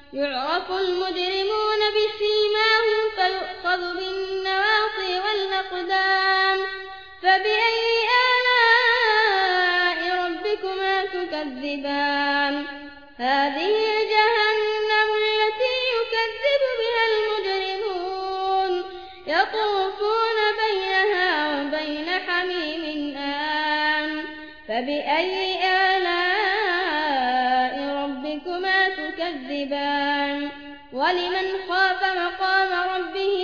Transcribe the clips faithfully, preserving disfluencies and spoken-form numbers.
يعرف المجرمون بسيماهم فيؤخذ بالنواصي والأقدام فبأي آلاء ربكما تكذبان هذه جهنم التي يكذب بها المجرمون يطوفون بينها وبين حميم آن فبأي آلاء ربكما تكذبان ولمن خاف مقام ربه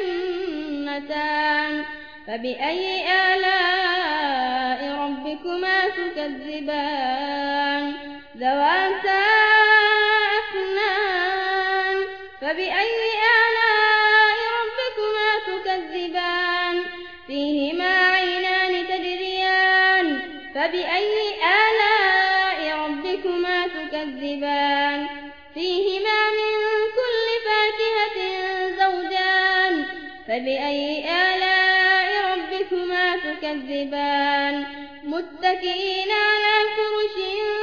جنتان فبأي آلاء ربكما تكذبان ذواتا أفنان فبأي آلاء ربكما تكذبان فيهما عينان تجريان فبأي آلاء ربكما تكذبان فيهما من كل فاكهة زوجان فبأي آلاء ربكما تكذبان متكئين على فرش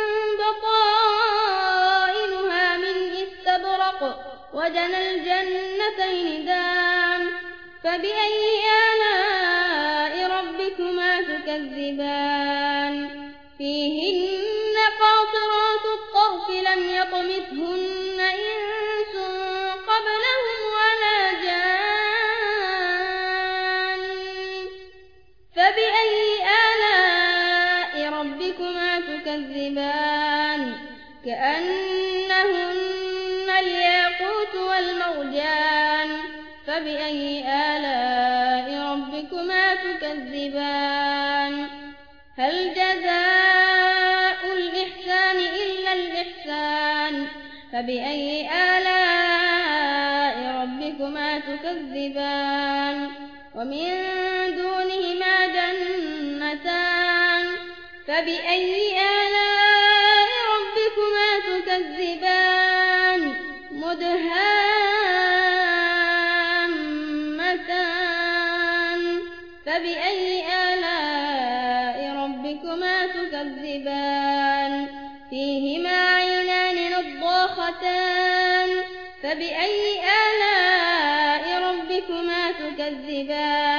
بطائنها من استبرق وجنى الجنتين دان فبأي آلاء ربكما تكذبان فيهن قاصرات الطرف لم يطمثهن إنس قبلهم ولا جان فبأي آلاء ربكما تكذبان كأنهن الياقوت والمرجان فبأي آلاء ربكما تكذبان هل جزاء الإحسان إلا الإحسان فبأي آلاء ربكما تكذبان ومن دونهما جنتان فبأي آلاء ربكما تكذبان مدهامتان فبأي آلاء ربكما تكذبان فيهما عينان نضاختان فبأي آلاء ربكما تكذبان